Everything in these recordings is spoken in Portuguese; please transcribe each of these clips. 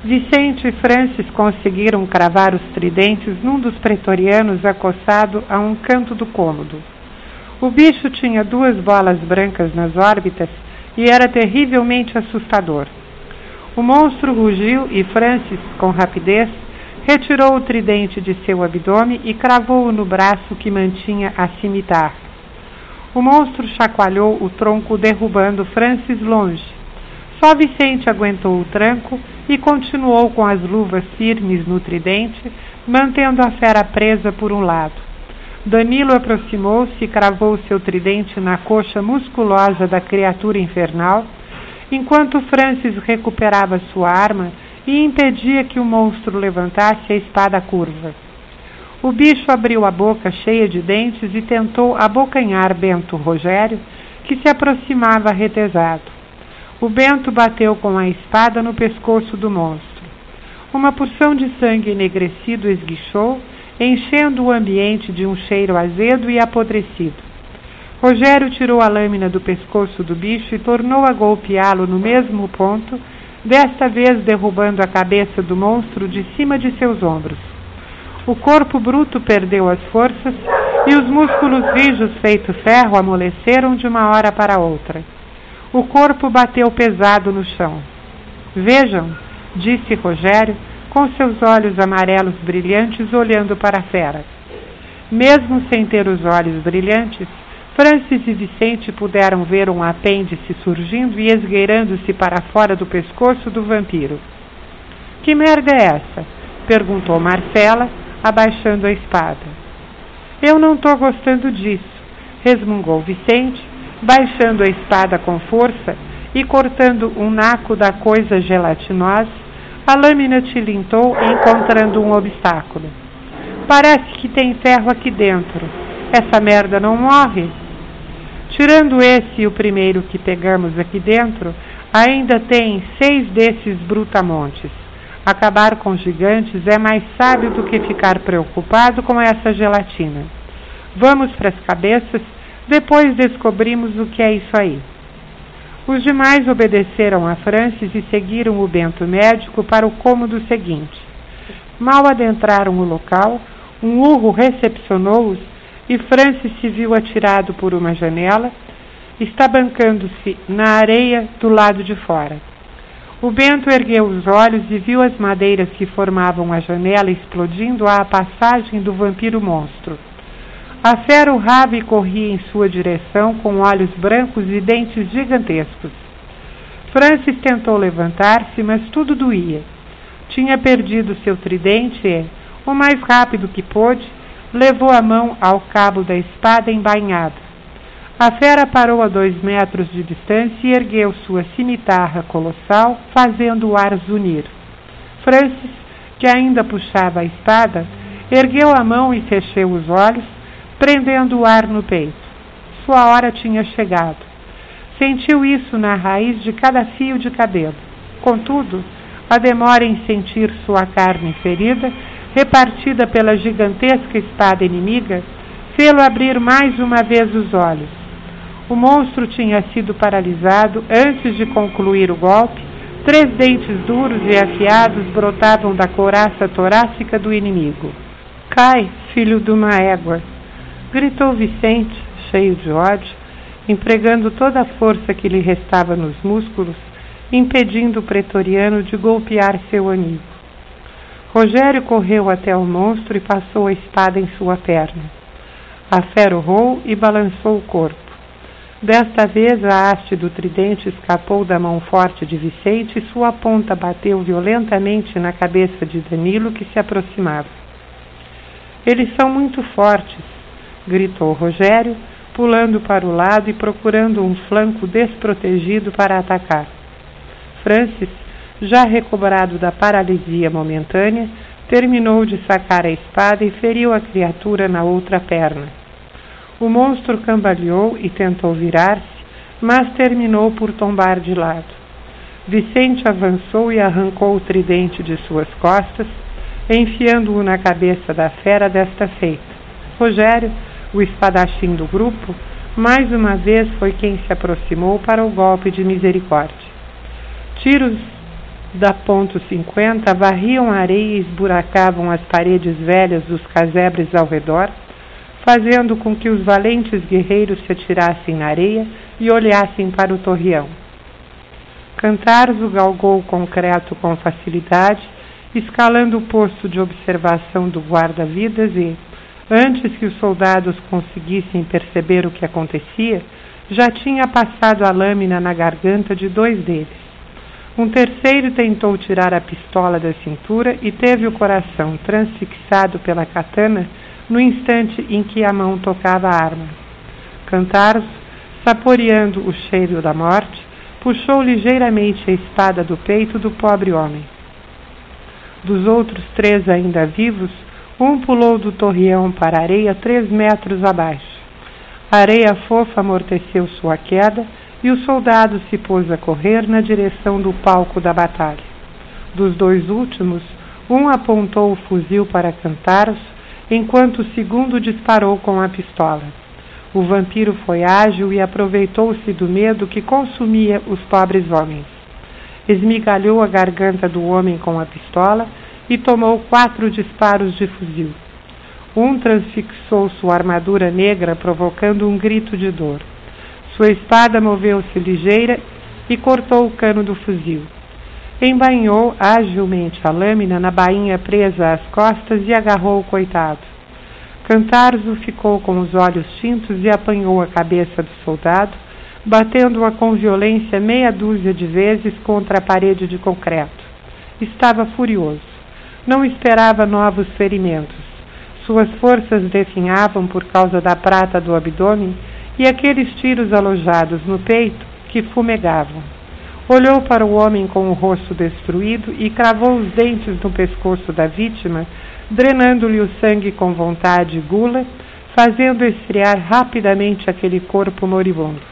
Vicente e Francis conseguiram cravar os tridentes num dos pretorianos acossado a um canto do cômodo. O bicho tinha 2 bolas brancas nas órbitas e era terrivelmente assustador. O monstro rugiu e Francis, com rapidez, retirou o tridente de seu abdômen e cravou-o no braço que mantinha a cimitarra. O monstro chacoalhou o tronco, derrubando Francis longe. Só Vicente aguentou o tranco e continuou com as luvas firmes no tridente, mantendo a fera presa por um lado. Danilo aproximou-se e cravou seu tridente na coxa musculosa da criatura infernal, enquanto Francis recuperava sua arma e impedia que o monstro levantasse a espada curva. O bicho abriu a boca cheia de dentes e tentou abocanhar Bento Rogério, que se aproximava retesado. O Bento bateu com a espada no pescoço do monstro. Uma porção de sangue enegrecido esguichou, enchendo o ambiente de um cheiro azedo e apodrecido. Rogério tirou a lâmina do pescoço do bicho e tornou a golpeá-lo no mesmo ponto, desta vez derrubando a cabeça do monstro de cima de seus ombros. O corpo bruto perdeu as forças e os músculos rijos feito ferro amoleceram de uma hora para outra. O corpo bateu pesado no chão. Vejam, disse Rogério, com seus olhos amarelos brilhantes olhando para a fera. Mesmo sem ter os olhos brilhantes, Francis e Vicente puderam ver um apêndice surgindo e esgueirando-se para fora do pescoço do vampiro. Que merda é essa? Perguntou Marcela, abaixando a espada. Eu não estou gostando disso, resmungou Vicente, baixando a espada com força e cortando um naco da coisa gelatinosa. A lâmina tilintou, encontrando um obstáculo. Parece que tem ferro aqui dentro. Essa merda não morre? Tirando esse e o primeiro que pegamos aqui dentro, ainda tem 6 desses brutamontes. Acabar com gigantes é mais sábio do que ficar preocupado com essa gelatina. Vamos para as cabeças, depois descobrimos o que é isso aí. Os demais obedeceram a Francis e seguiram o Bento médico para o cômodo seguinte. Mal adentraram o local, um urro recepcionou-os e Francis se viu atirado por uma janela, estabancando-se na areia do lado de fora. O Bento ergueu os olhos e viu as madeiras que formavam a janela explodindo à passagem do vampiro monstro. A fera urrava e corria em sua direção com olhos brancos e dentes gigantescos. Francis tentou levantar-se, mas tudo doía. Tinha perdido seu tridente e, o mais rápido que pôde, levou a mão ao cabo da espada embainhada. A fera parou a 2 metros de distância e ergueu sua cimitarra colossal, fazendo o ar zunir. Francis, que ainda puxava a espada, ergueu a mão e fechou os olhos, prendendo o ar no peito. Sua hora tinha chegado. Sentiu isso na raiz de cada fio de cabelo. Contudo, a demora em sentir sua carne ferida, repartida pela gigantesca espada inimiga, fê-lo abrir mais uma vez os olhos. O monstro tinha sido paralisado antes de concluir o golpe. 3 dentes duros e afiados brotavam da couraça torácica do inimigo. Cai, filho de uma égua! Gritou Vicente, cheio de ódio, empregando toda a força que lhe restava nos músculos, impedindo o pretoriano de golpear seu amigo. Rogério correu até o monstro e passou a espada em sua perna. A fera urrou e balançou o corpo. Desta vez a haste do tridente escapou da mão forte de Vicente e sua ponta bateu violentamente na cabeça de Danilo, que se aproximava. Eles são muito fortes, gritou Rogério, pulando para o lado e procurando um flanco desprotegido para atacar. Francis, já recobrado da paralisia momentânea, terminou de sacar a espada e feriu a criatura na outra perna. O monstro cambaleou e tentou virar-se, mas terminou por tombar de lado. Vicente avançou e arrancou o tridente de suas costas, enfiando-o na cabeça da fera desta feita. Rogério, o espadachim do grupo, mais uma vez foi quem se aproximou para o golpe de misericórdia. Tiros da ponto 50 varriam a areia e esburacavam as paredes velhas dos casebres ao redor, fazendo com que os valentes guerreiros se atirassem na areia e olhassem para o torreão. Cantarzo galgou o concreto com facilidade, escalando o posto de observação do guarda-vidas e, antes que os soldados conseguissem perceber o que acontecia, já tinha passado a lâmina na garganta de 2 deles. Um terceiro tentou tirar a pistola da cintura e teve o coração transfixado pela katana no instante em que a mão tocava a arma. Cantarzo, saboreando o cheiro da morte, puxou ligeiramente a espada do peito do pobre homem. Dos outros 3 ainda vivos, um pulou do torreão para a areia 3 metros abaixo. A areia fofa amorteceu sua queda e o soldado se pôs a correr na direção do palco da batalha. Dos 2 últimos, um apontou o fuzil para Cantarzo, enquanto o segundo disparou com a pistola. O vampiro foi ágil e aproveitou-se do medo que consumia os pobres homens. Esmigalhou a garganta do homem com a pistola e tomou 4 disparos de fuzil. Um transfixou sua armadura negra, provocando um grito de dor. Sua espada moveu-se ligeira e cortou o cano do fuzil. Embainhou agilmente a lâmina na bainha presa às costas e agarrou o coitado. Cantarzo ficou com os olhos tintos e apanhou a cabeça do soldado, batendo-a com violência 30 de vezes contra a parede de concreto. Estava furioso. Não esperava novos ferimentos. Suas forças definhavam por causa da prata do abdômen e aqueles tiros alojados no peito que fumegavam. Olhou para o homem com o rosto destruído e cravou os dentes no pescoço da vítima, drenando-lhe o sangue com vontade e gula, fazendo esfriar rapidamente aquele corpo moribundo.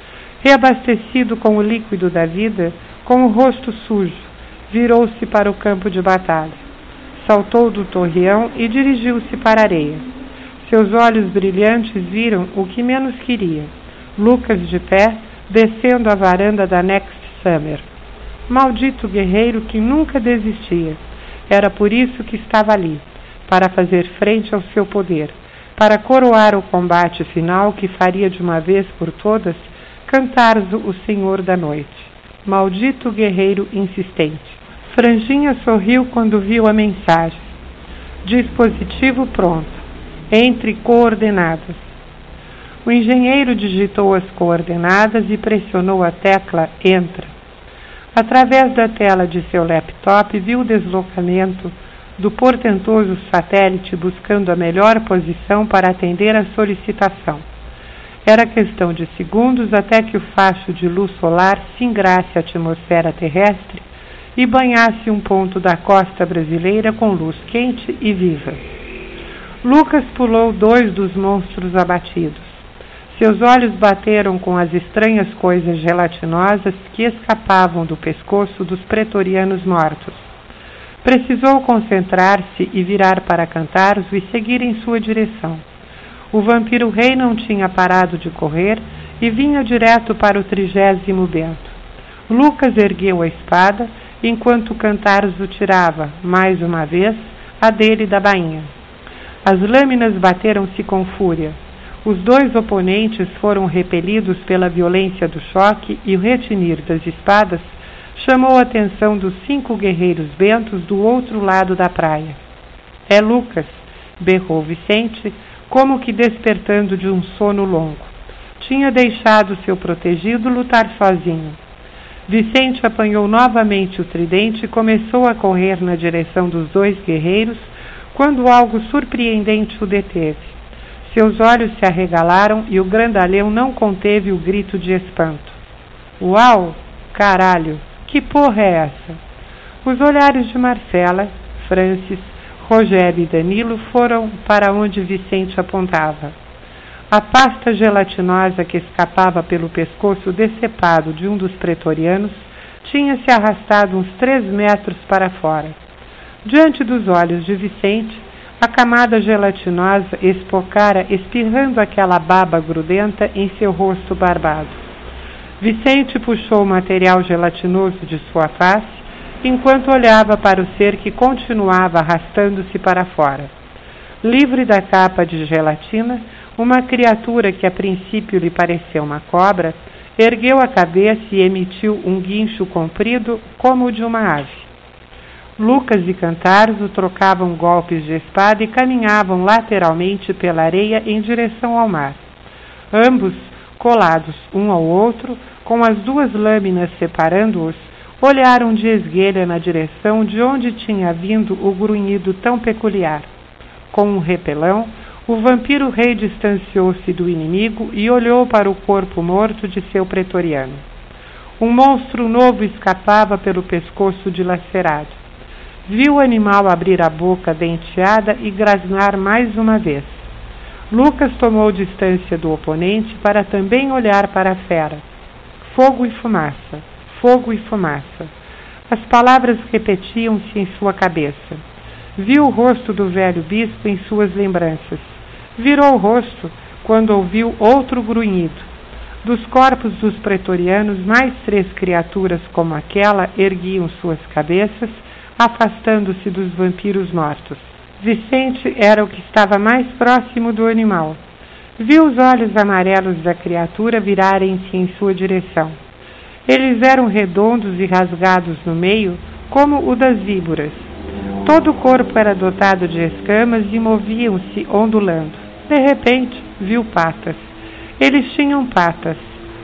Reabastecido com o líquido da vida, com o rosto sujo, virou-se para o campo de batalha. Saltou do torreão e dirigiu-se para a areia. Seus olhos brilhantes viram o que menos queria: Lucas de pé, descendo a varanda da Next Summer. Maldito guerreiro que nunca desistia. Era por isso que estava ali, para fazer frente ao seu poder, para coroar o combate final que faria de uma vez por todas Cantarzo o Senhor da Noite. Maldito guerreiro insistente. Franjinha sorriu quando viu a mensagem. Dispositivo pronto. Entre coordenadas. O engenheiro digitou as coordenadas e pressionou a tecla Entra. Através da tela de seu laptop, viu o deslocamento do portentoso satélite buscando a melhor posição para atender a solicitação. Era questão de segundos até que o facho de luz solar singrasse a atmosfera terrestre e banhasse um ponto da costa brasileira com luz quente e viva. Lucas pulou 2 dos monstros abatidos. Seus olhos bateram com as estranhas coisas gelatinosas que escapavam do pescoço dos pretorianos mortos. Precisou concentrar-se e virar para Cantarzo e seguir em sua direção. O vampiro rei não tinha parado de correr e vinha direto para o 30º bento. Lucas ergueu a espada, enquanto Cantarzo tirava, mais uma vez, a dele da bainha. As lâminas bateram-se com fúria. Os 2 oponentes foram repelidos pela violência do choque e o retinir das espadas chamou a atenção dos 5 guerreiros bentos do outro lado da praia. É Lucas, berrou Vicente, como que despertando de um sono longo. Tinha deixado seu protegido lutar sozinho. Vicente apanhou novamente o tridente e começou a correr na direção dos 2 guerreiros, quando algo surpreendente o deteve. Seus olhos se arregalaram e o grandalhão não conteve o grito de espanto. Uau! Caralho! Que porra é essa? Os olhares de Marcela, Francis, Rogério e Danilo foram para onde Vicente apontava. A pasta gelatinosa que escapava pelo pescoço decepado de um dos pretorianos tinha se arrastado uns 3 metros para fora. Diante dos olhos de Vicente, a camada gelatinosa espocara, espirrando aquela baba grudenta em seu rosto barbado. Vicente puxou o material gelatinoso de sua face enquanto olhava para o ser que continuava arrastando-se para fora. Livre da capa de gelatina, uma criatura que a princípio lhe pareceu uma cobra, ergueu a cabeça e emitiu um guincho comprido como o de uma ave. Lucas e Cantarzo trocavam golpes de espada e caminhavam lateralmente pela areia em direção ao mar. Ambos, colados um ao outro, com as duas lâminas separando-os, olharam de esguelha na direção de onde tinha vindo o grunhido tão peculiar. Com um repelão, o vampiro rei distanciou-se do inimigo e olhou para o corpo morto de seu pretoriano. Um monstro novo escapava pelo pescoço dilacerado. Viu o animal abrir a boca denteada e grasnar mais uma vez. Lucas tomou distância do oponente para também olhar para a fera. Fogo e fumaça, fogo e fumaça. As palavras repetiam-se em sua cabeça. Viu o rosto do velho bispo em suas lembranças. Virou o rosto quando ouviu outro grunhido. Dos corpos dos pretorianos, mais 3 criaturas como aquela erguiam suas cabeças, afastando-se dos vampiros mortos. Vicente era o que estava mais próximo do animal. Viu os olhos amarelos da criatura virarem-se em sua direção. Eles eram redondos e rasgados no meio, como o das víboras. Todo o corpo era dotado de escamas e moviam-se ondulando. De repente, viu patas. Eles tinham patas,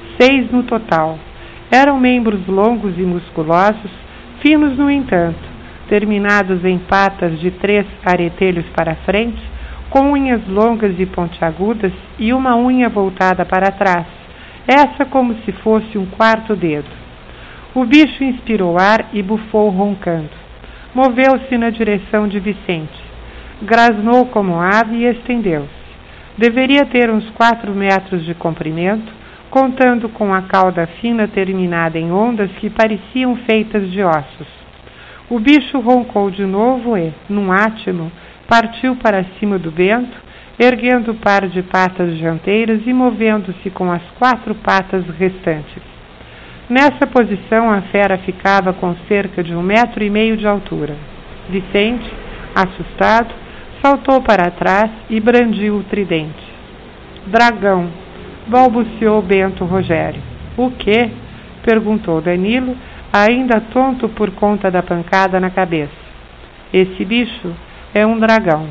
6 no total. Eram membros longos e musculosos, finos no entanto, terminados em patas de 3 aretelhos para frente, com unhas longas e pontiagudas e uma unha voltada para trás, essa como se fosse um 4º dedo. O bicho inspirou ar e bufou roncando. Moveu-se na direção de Vicente. Grasnou como ave e estendeu-se. Deveria ter uns 4 metros de comprimento, contando com a cauda fina terminada em ondas que pareciam feitas de ossos. O bicho roncou de novo e, num átimo, partiu para cima do Bento, erguendo o par de patas dianteiras e movendo-se com as 4 patas restantes. Nessa posição, a fera ficava com cerca de 1,5 metros de altura. Vicente, assustado, saltou para trás e brandiu o tridente. Dragão, balbuciou Bento Rogério. O quê? Perguntou Danilo, ainda tonto por conta da pancada na cabeça. Esse bicho é um dragão.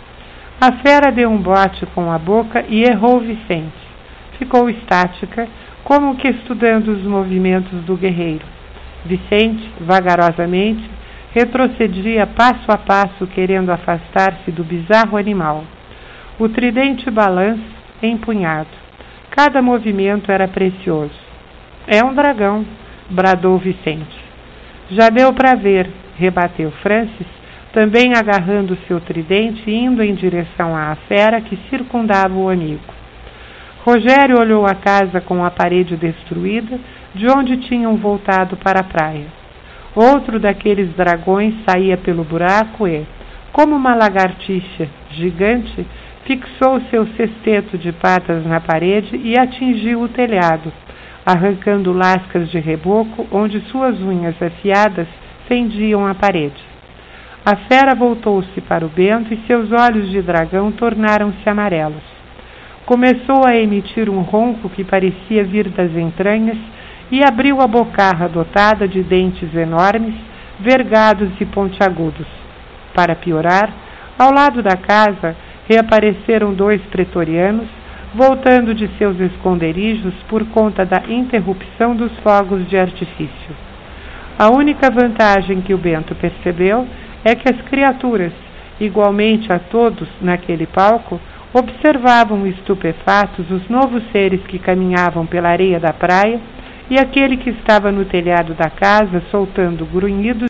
A fera deu um bote com a boca e errou Vicente. Ficou estática, como que estudando os movimentos do guerreiro. Vicente, vagarosamente, retrocedia passo a passo, querendo afastar-se do bizarro animal. O tridente balança, empunhado. Cada movimento era precioso. É um dragão, bradou Vicente. Já deu para ver, rebateu Francis, também agarrando seu tridente e indo em direção à fera que circundava o amigo. Rogério olhou a casa com a parede destruída, de onde tinham voltado para a praia. Outro daqueles dragões saía pelo buraco e, como uma lagartixa gigante, fixou seu sexteto de patas na parede e atingiu o telhado, arrancando lascas de reboco onde suas unhas afiadas fendiam a parede. A fera voltou-se para o Bento e seus olhos de dragão tornaram-se amarelos. Começou a emitir um ronco que parecia vir das entranhas e abriu a bocarra dotada de dentes enormes, vergados e pontiagudos. Para piorar, ao lado da casa reapareceram 2 pretorianos, voltando de seus esconderijos por conta da interrupção dos fogos de artifício. A única vantagem que o Bento percebeu é que as criaturas, igualmente a todos naquele palco, observavam estupefatos os novos seres que caminhavam pela areia da praia e aquele que estava no telhado da casa soltando grunhidos